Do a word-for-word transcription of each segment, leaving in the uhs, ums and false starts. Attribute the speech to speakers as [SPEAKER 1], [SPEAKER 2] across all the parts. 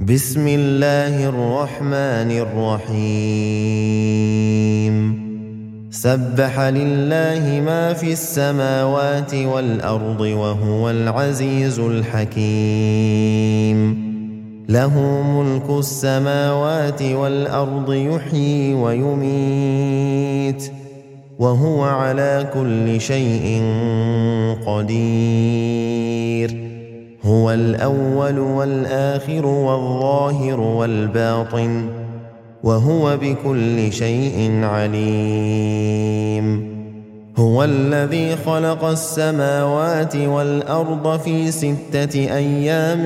[SPEAKER 1] بسم الله الرحمن الرحيم سبح لله ما في السماوات والأرض وهو العزيز الحكيم له ملك السماوات والأرض يحيي ويميت وهو على كل شيء قدير هو الأول والآخر والظاهر والباطن وهو بكل شيء عليم هو الذي خلق السماوات والأرض في ستة أيام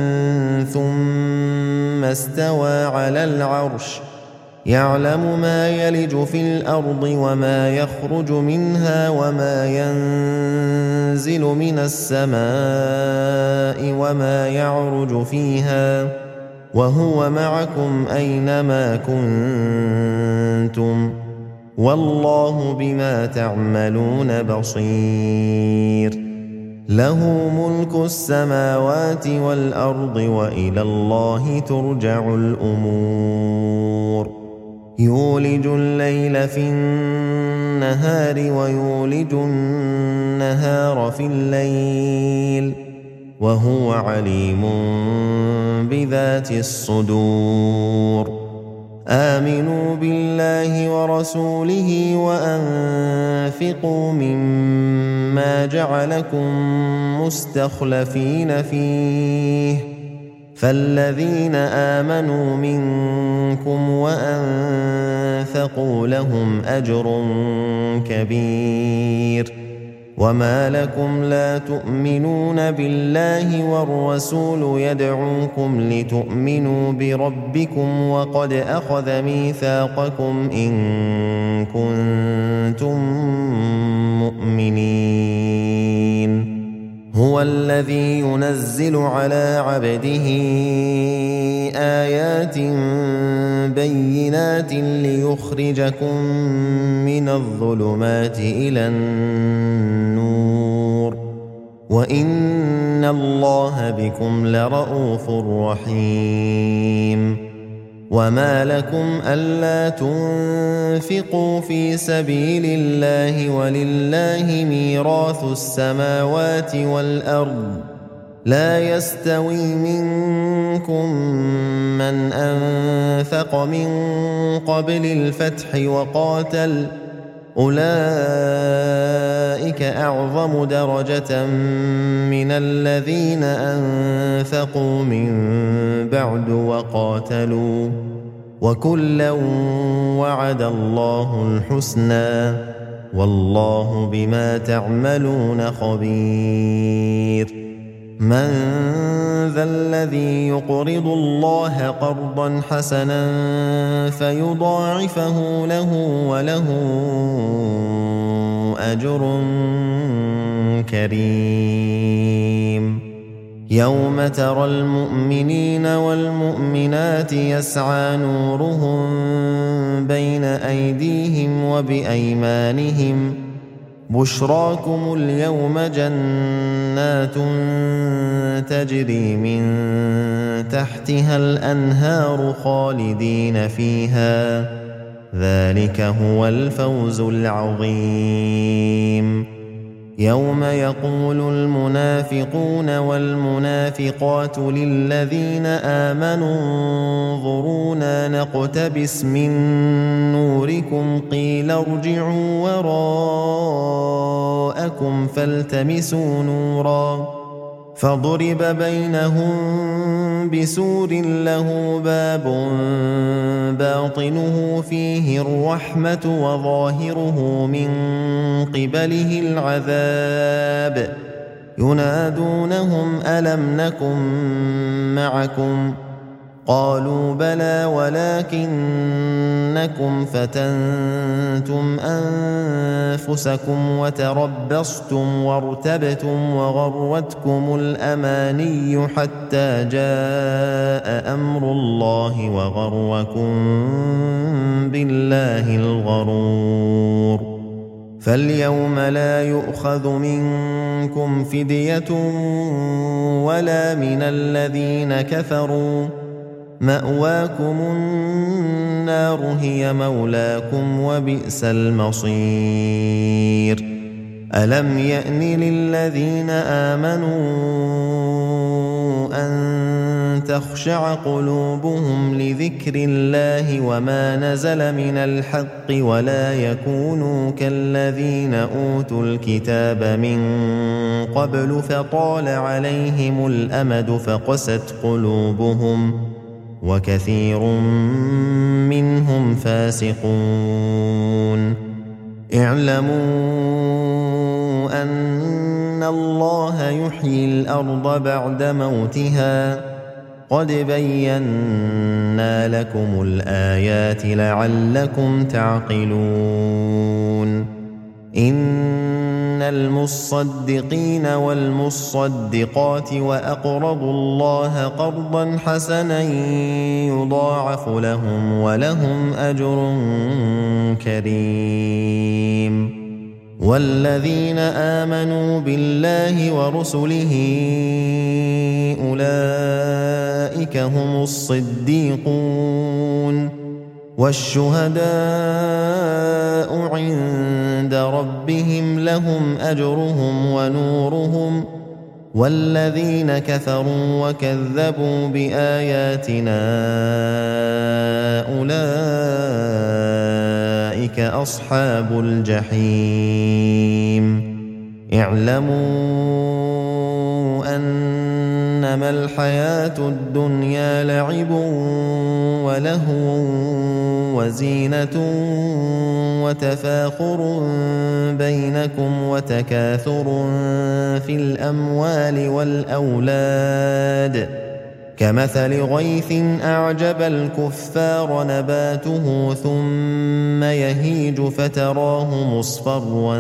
[SPEAKER 1] ثم استوى على العرش يعلم ما يلج في الأرض وما يخرج منها وما ينزل من السماء وما يعرج فيها وهو معكم أينما كنتم والله بما تعملون بصير له ملك السماوات والأرض وإلى الله ترجع الأمور يولج الليل في النهار ويولج النهار في الليل وهو عليم بذات الصدور آمنوا بالله ورسوله وأنفقوا مما جعلكم مستخلفين فيه فالذين آمنوا منكم وأنفقوا لهم أجر كبير وما لكم لا تؤمنون بالله والرسول يدعوكم لتؤمنوا بربكم وقد أخذ ميثاقكم إن كنتم مؤمنين هو الذي ينزل على عبده آيات بينات ليخرجكم من الظلمات إلى النور وإن الله بكم لرءوف رحيم وما لكم ألا تنفقوا في سبيل الله ولله ميراث السماوات والأرض لا يستوي منكم من أنفق من قبل الفتح وقاتل أولئك أعظم درجة من الذين أنفقوا من بعد وقاتلوا وكلا وعد الله الحسنى والله بما تعملون خبير من ذا الذي يقرض الله قرضا حسنا فيضاعفه له وله أجر كريم يوم ترى المؤمنين والمؤمنات يسعى نورهم بين أيديهم وبأيمانهم بشراكم اليوم جنات تجري من تحتها الأنهار خالدين فيها ذلك هو الفوز العظيم يوم يقول المنافقون والمنافقات للذين آمنوا انظرونا نقتبس من نوركم قيل ارجعوا وراءكم فالتمسوا نورا فضرب بينهم بسور له باب باطنه فيه الرحمة وظاهره من قبله العذاب ينادونهم ألم نكن معكم قالوا بلى ولكنكم فتنتم أنفسكم وتربصتم وارتبتم وغرتكم الأماني حتى جاء أمر الله وغركم بالله الغرور فاليوم لا يؤخذ منكم فدية ولا من الذين كفروا مأواكم النار هي مولاكم وبئس المصير ألم يأن للذين آمنوا أن تخشع قلوبهم لذكر الله وما نزل من الحق ولا يكونوا كالذين أوتوا الكتاب من قبل فطال عليهم الأمد فقست قلوبهم وكثير منهم فاسقون اعلموا أن الله يحيي الأرض بعد موتها قد بينا لكم الآيات لعلكم تعقلون إن المصدقين والمصدقات وأقرضوا الله قرضا حسنا يضاعف لهم ولهم أجر كريم والذين آمنوا بالله ورسله أولئك هم الصديقون والشهداء عند ربهم لهم أجرهم ونورهم والذين كفروا وكذبوا بآياتنا أولئك أصحاب الجحيم اعلموا أنما الحياة الدنيا لعب ولهو وزينة وتفاخر بينكم وتكاثر في الأموال والأولاد كمثل غيث أعجب الكفار نباته ثم يهيج فتراه مصفرا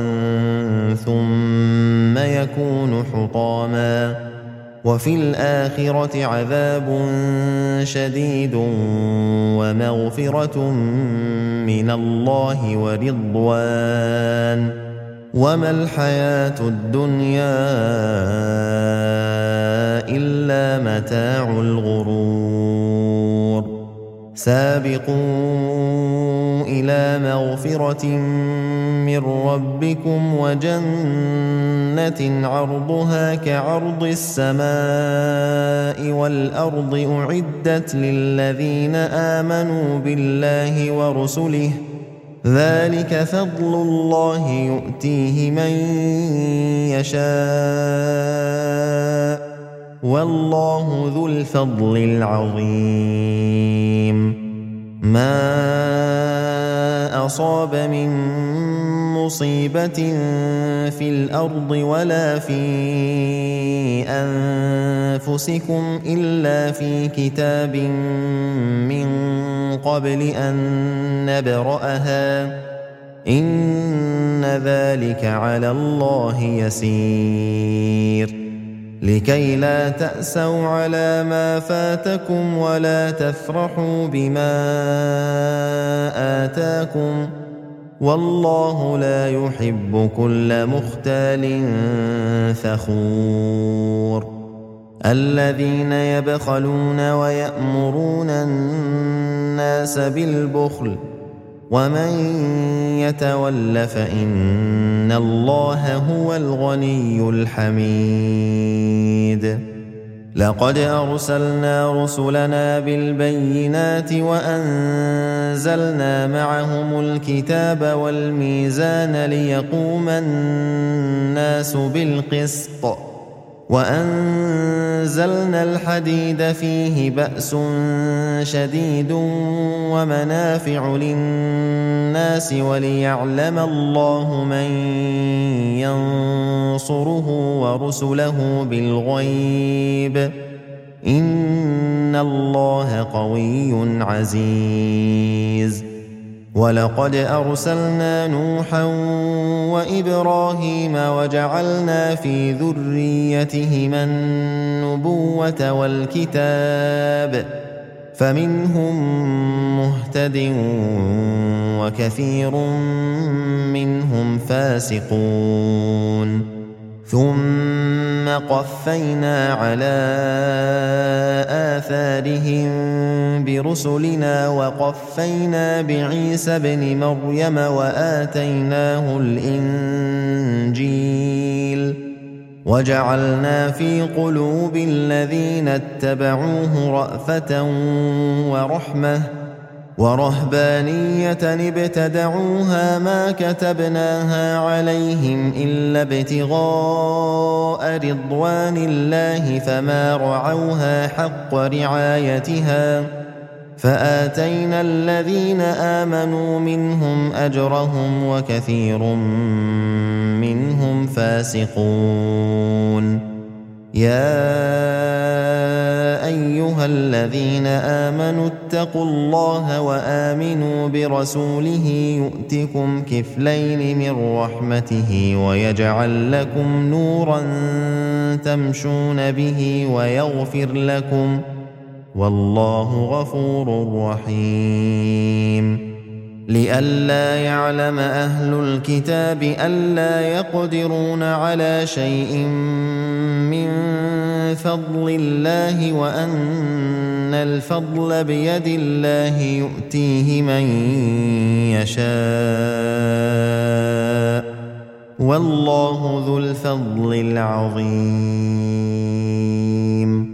[SPEAKER 1] ثم يكون حطاما وفي الآخرة عذاب شديد ومغفرة من الله ورضوان وما الحياة الدنيا إلا متاع الغرور سابقوا إلى مغفرة من ربكم وجنة عرضها كعرض السماء والأرض أعدت للذين آمنوا بالله ورسله ذلك فضل الله يؤتيه من يشاء والله ذو الفضل العظيم ما أصاب من مصيبة في الأرض ولا في أنفسكم إلا في كتاب من قبل أن نبرأها إن ذلك على الله يسير لكي لا تأسوا على ما فاتكم ولا تفرحوا بما آتاكم والله لا يحب كل مختال فخور الذين يبخلون ويأمرون الناس بالبخل ومن يتول فإن الله هو الغني الحميد لقد أرسلنا رسلنا بالبينات وأنزلنا معهم الكتاب والميزان ليقوم الناس بالقسط وأنزلنا الحديد فيه بأس شديد ومنافع للناس وليعلم الله من ينصره ورسله بالغيب إن الله قوي عزيز ولقد أرسلنا نوحا وإبراهيم وجعلنا في ذريتهما النبوة والكتاب فمنهم مهتد وكثير منهم فاسقون ثم قفينا على آثارهم برسلنا وقفينا بعيسى ابن مريم وآتيناه الإنجيل وجعلنا في قلوب الذين اتبعوه رأفة ورحمة ورهبانية ابتدعوها ما كتبناها عليهم إلا ابتغاء رضوان الله فما رعوها حق رعايتها فآتينا الذين آمنوا منهم أجرهم وكثير منهم فاسقون. يا أيها الذين آمنوا اتقوا الله وآمنوا برسوله يؤتكم كفلين من رحمته ويجعل لكم نورا تمشون به ويغفر لكم والله غفور رحيم. لئلا يعلم أهل الكتاب ألا يقدرون على شيء من فضل الله وأن الفضل بيد الله يؤتيه من يشاء والله ذو الفضل العظيم.